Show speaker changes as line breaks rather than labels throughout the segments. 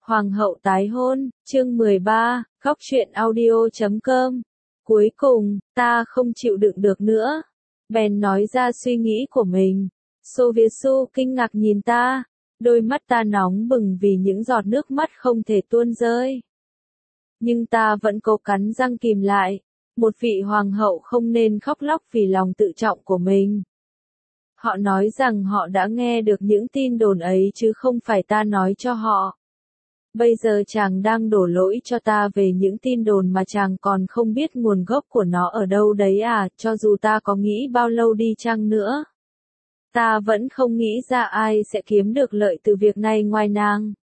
Hoàng hậu tái hôn, chương 13, khóc chuyện audio.com. Cuối cùng, ta không chịu đựng được nữa. Bèn nói ra suy nghĩ của mình. Soviesu kinh ngạc nhìn ta. Đôi mắt ta nóng bừng vì những giọt nước mắt không thể tuôn rơi. Nhưng ta vẫn cố cắn răng kìm lại. Một vị hoàng hậu không nên khóc lóc vì lòng tự trọng của mình. Họ nói rằng họ đã nghe được những tin đồn ấy chứ không phải ta nói cho họ. Bây giờ chàng đang đổ lỗi cho ta về những tin đồn mà chàng còn không biết nguồn gốc của nó ở đâu đấy à, cho dù ta có nghĩ bao lâu đi chăng nữa. Ta vẫn không nghĩ ra ai sẽ kiếm được lợi từ việc này ngoài nàng.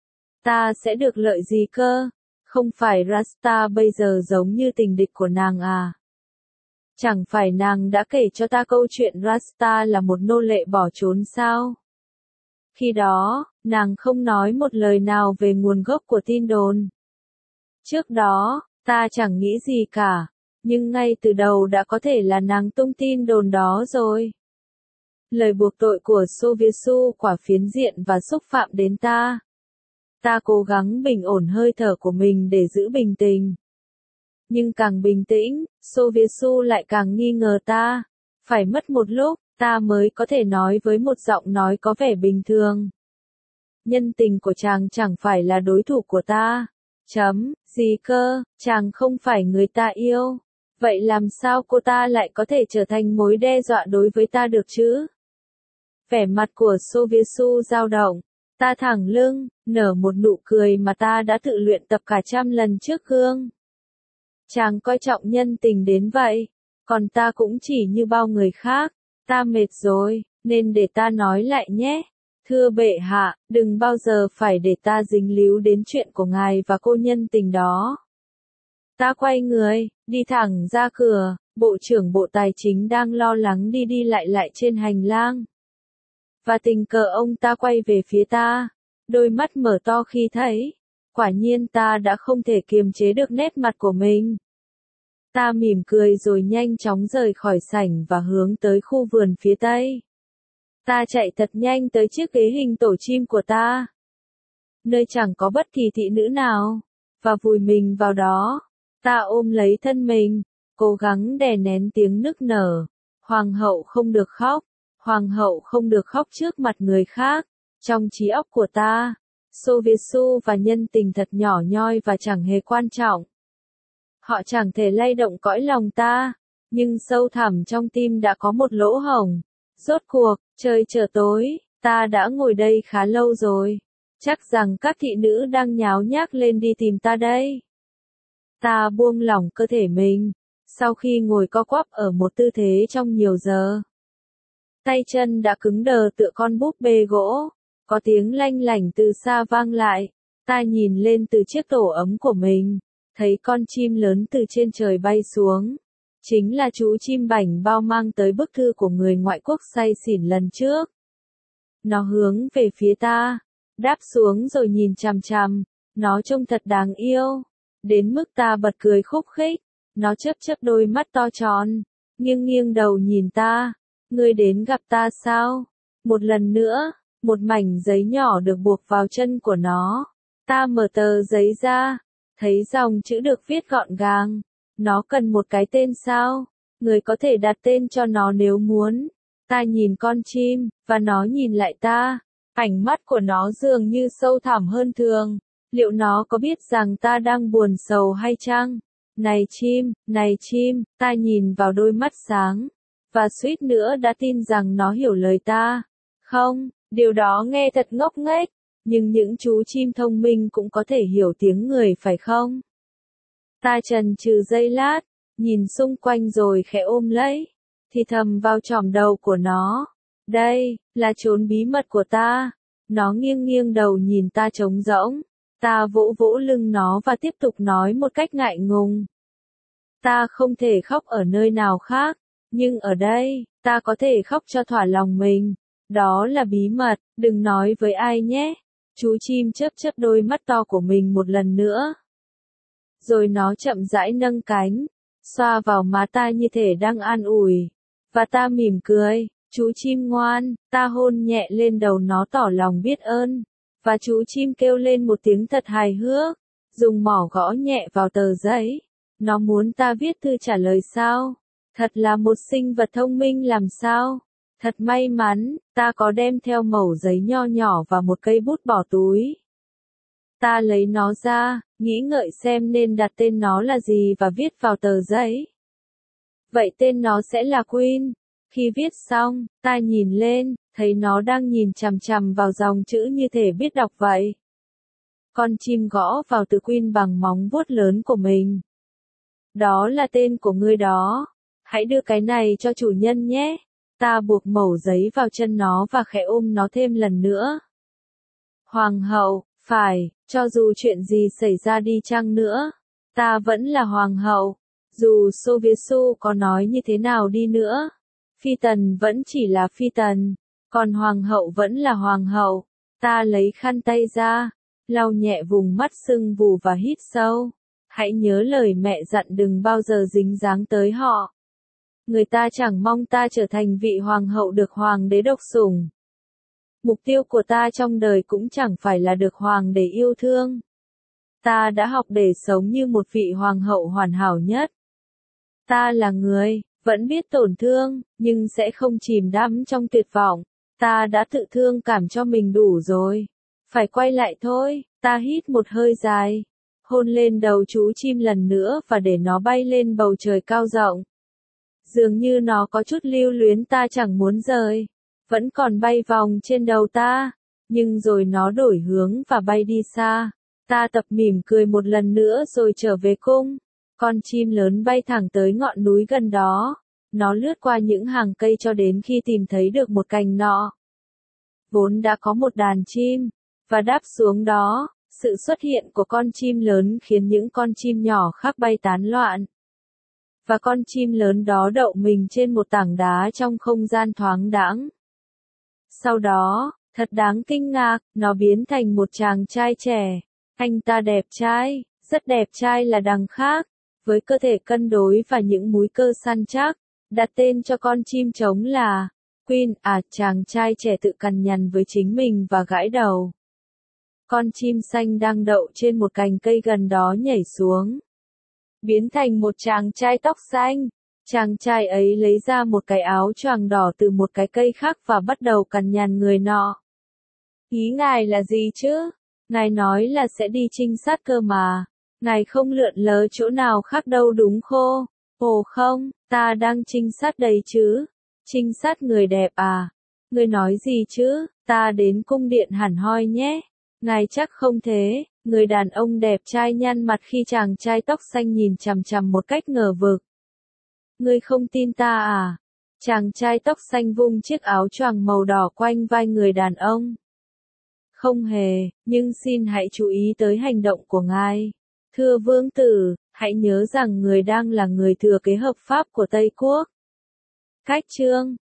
Ta sẽ được lợi gì cơ? Không phải Rasta bây giờ giống như tình địch của nàng à? Chẳng phải nàng đã kể cho ta câu chuyện Rasta là một nô lệ bỏ trốn sao? Khi đó, nàng không nói một lời nào về nguồn gốc của tin đồn. Trước đó, ta chẳng nghĩ gì cả, nhưng ngay từ đầu đã có thể là nàng tung tin đồn đó rồi. Lời buộc tội của Soviesu quả phiến diện và xúc phạm đến ta. Ta cố gắng bình ổn hơi thở của mình để giữ bình tĩnh. Nhưng càng bình tĩnh, Soviesu lại càng nghi ngờ ta. Phải mất một lúc, ta mới có thể nói với một giọng nói có vẻ bình thường. Nhân tình của chàng chẳng phải là đối thủ của ta. Gì cơ, chàng không phải người ta yêu. Vậy làm sao cô ta lại có thể trở thành mối đe dọa đối với ta được chứ? Vẻ mặt của Soviesu dao động. Ta thẳng lưng, nở một nụ cười mà ta đã tự luyện tập cả 100 lần trước gương. Chàng coi trọng nhân tình đến vậy, còn ta cũng chỉ như bao người khác. Ta mệt rồi, nên để ta nói lại nhé. Thưa bệ hạ, đừng bao giờ phải để ta dính líu đến chuyện của ngài và cô nhân tình đó. Ta quay người, đi thẳng ra cửa, Bộ trưởng Bộ Tài chính đang lo lắng đi đi lại trên hành lang. Và tình cờ ông ta quay về phía ta, đôi mắt mở to khi thấy. Quả nhiên ta đã không thể kiềm chế được nét mặt của mình. Ta mỉm cười rồi nhanh chóng rời khỏi sảnh và hướng tới khu vườn phía tây. Ta chạy thật nhanh tới chiếc ghế hình tổ chim của ta, nơi chẳng có bất kỳ thị nữ nào, và vùi mình vào đó. Ta ôm lấy thân mình, cố gắng đè nén tiếng nức nở. Hoàng hậu không được khóc, hoàng hậu không được khóc trước mặt người khác. Trong trí óc của ta, Soviesu và nhân tình thật nhỏ nhoi và chẳng hề quan trọng. Họ chẳng thể lay động cõi lòng ta, nhưng sâu thẳm trong tim đã có một lỗ hổng. Rốt cuộc, trời trở tối, ta đã ngồi đây khá lâu rồi. Chắc rằng các thị nữ đang nháo nhác lên đi tìm ta đây. Ta buông lỏng cơ thể mình, sau khi ngồi co quắp ở một tư thế trong nhiều giờ. Tay chân đã cứng đờ tựa con búp bê gỗ. Có tiếng lanh lảnh từ xa vang lại. Ta nhìn lên từ chiếc tổ ấm của mình, thấy con chim lớn từ trên trời bay xuống. Chính là chú chim bảnh bao mang tới bức thư của người ngoại quốc say xỉn lần trước. Nó hướng về phía ta, đáp xuống rồi nhìn chằm chằm. Nó trông thật đáng yêu, đến mức ta bật cười khúc khích. Nó chớp đôi mắt to tròn, nghiêng đầu nhìn ta. Ngươi đến gặp ta sao? Một lần nữa, một mảnh giấy nhỏ được buộc vào chân của nó. Ta mở tờ giấy ra, thấy dòng chữ được viết gọn gàng. Nó cần một cái tên sao? Người có thể đặt tên cho nó nếu muốn. Ta nhìn con chim, và nó nhìn lại ta. Ánh mắt của nó dường như sâu thẳm hơn thường. Liệu nó có biết rằng ta đang buồn sầu hay chăng? Này chim, ta nhìn vào đôi mắt sáng. Và suýt nữa đã tin rằng nó hiểu lời ta. Không, điều đó nghe thật ngốc nghếch. Nhưng những chú chim thông minh cũng có thể hiểu tiếng người phải không? Ta chần chừ giây lát, nhìn xung quanh rồi khẽ ôm lấy, thì thầm vào trỏm đầu của nó. Đây, là chốn bí mật của ta. Nó nghiêng đầu nhìn ta trống rỗng. Ta vỗ lưng nó và tiếp tục nói một cách ngại ngùng. Ta không thể khóc ở nơi nào khác, nhưng ở đây, ta có thể khóc cho thỏa lòng mình. Đó là bí mật, đừng nói với ai nhé. Chú chim chớp đôi mắt to của mình một lần nữa. Rồi nó chậm rãi nâng cánh, xoa vào má ta như thể đang an ủi. Và ta mỉm cười, chú chim ngoan, ta hôn nhẹ lên đầu nó tỏ lòng biết ơn. Và chú chim kêu lên một tiếng thật hài hước, dùng mỏ gõ nhẹ vào tờ giấy. Nó muốn ta viết thư trả lời sao? Thật là một sinh vật thông minh làm sao? Thật may mắn, ta có đem theo mẩu giấy nho nhỏ và một cây bút bỏ túi. Ta lấy nó ra, nghĩ ngợi xem nên đặt tên nó là gì và viết vào tờ giấy. Vậy tên nó sẽ là Queen. Khi viết xong, ta nhìn lên, thấy nó đang nhìn chằm chằm vào dòng chữ như thể biết đọc vậy. Con chim gõ vào từ Queen bằng móng vuốt lớn của mình. Đó là tên của ngươi đó. Hãy đưa cái này cho chủ nhân nhé. Ta buộc mẩu giấy vào chân nó và khẽ ôm nó thêm lần nữa. Hoàng hậu, phải, cho dù chuyện gì xảy ra đi chăng nữa, ta vẫn là hoàng hậu. Dù Soviesu có nói như thế nào đi nữa, phi tần vẫn chỉ là phi tần, còn hoàng hậu vẫn là hoàng hậu. Ta lấy khăn tay ra, lau nhẹ vùng mắt sưng vù và hít sâu. Hãy nhớ lời mẹ dặn đừng bao giờ dính dáng tới họ. Người ta chẳng mong ta trở thành vị hoàng hậu được hoàng đế độc sủng. Mục tiêu của ta trong đời cũng chẳng phải là được hoàng đế yêu thương. Ta đã học để sống như một vị hoàng hậu hoàn hảo nhất. Ta là người, vẫn biết tổn thương, nhưng sẽ không chìm đắm trong tuyệt vọng. Ta đã tự thương cảm cho mình đủ rồi. Phải quay lại thôi, ta hít một hơi dài. Hôn lên đầu chú chim lần nữa và để nó bay lên bầu trời cao rộng. Dường như nó có chút lưu luyến ta chẳng muốn rời. Vẫn còn bay vòng trên đầu ta. Nhưng rồi nó đổi hướng và bay đi xa. Ta tập mỉm cười một lần nữa rồi trở về cung. Con chim lớn bay thẳng tới ngọn núi gần đó. Nó lướt qua những hàng cây cho đến khi tìm thấy được một cành nọ. Vốn đã có một đàn chim. Và đáp xuống đó. Sự xuất hiện của con chim lớn khiến những con chim nhỏ khác bay tán loạn. Và con chim lớn đó đậu mình trên một tảng đá trong không gian thoáng đãng. Sau đó, thật đáng kinh ngạc, nó biến thành một chàng trai trẻ. Anh ta đẹp trai, rất đẹp trai là đằng khác, với cơ thể cân đối và những múi cơ săn chắc. Đặt tên cho con chim trống là Queen. Chàng trai trẻ tự cằn nhằn với chính mình và gãi đầu. Con chim xanh đang đậu trên một cành cây gần đó nhảy xuống. Biến thành một chàng trai tóc xanh. Chàng trai ấy lấy ra một cái áo choàng đỏ từ một cái cây khác và bắt đầu cằn nhằn người nọ. Ý ngài là gì chứ? Ngài nói là sẽ đi trinh sát cơ mà. Ngài không lượn lờ chỗ nào khác đâu đúng khô? Ồ không, ta đang trinh sát đây chứ. Trinh sát người đẹp à? Ngươi nói gì chứ? Ta đến cung điện hẳn hoi nhé. Ngài chắc không thế. Người đàn ông đẹp trai nhăn mặt khi chàng trai tóc xanh nhìn chằm chằm một cách ngờ vực. Ngươi không tin ta à? Chàng trai tóc xanh vung chiếc áo choàng màu đỏ quanh vai người đàn ông. Không hề, nhưng xin hãy chú ý tới hành động của ngài. Thưa vương tử, hãy nhớ rằng người đang là người thừa kế hợp pháp của Tây Quốc. Cách chương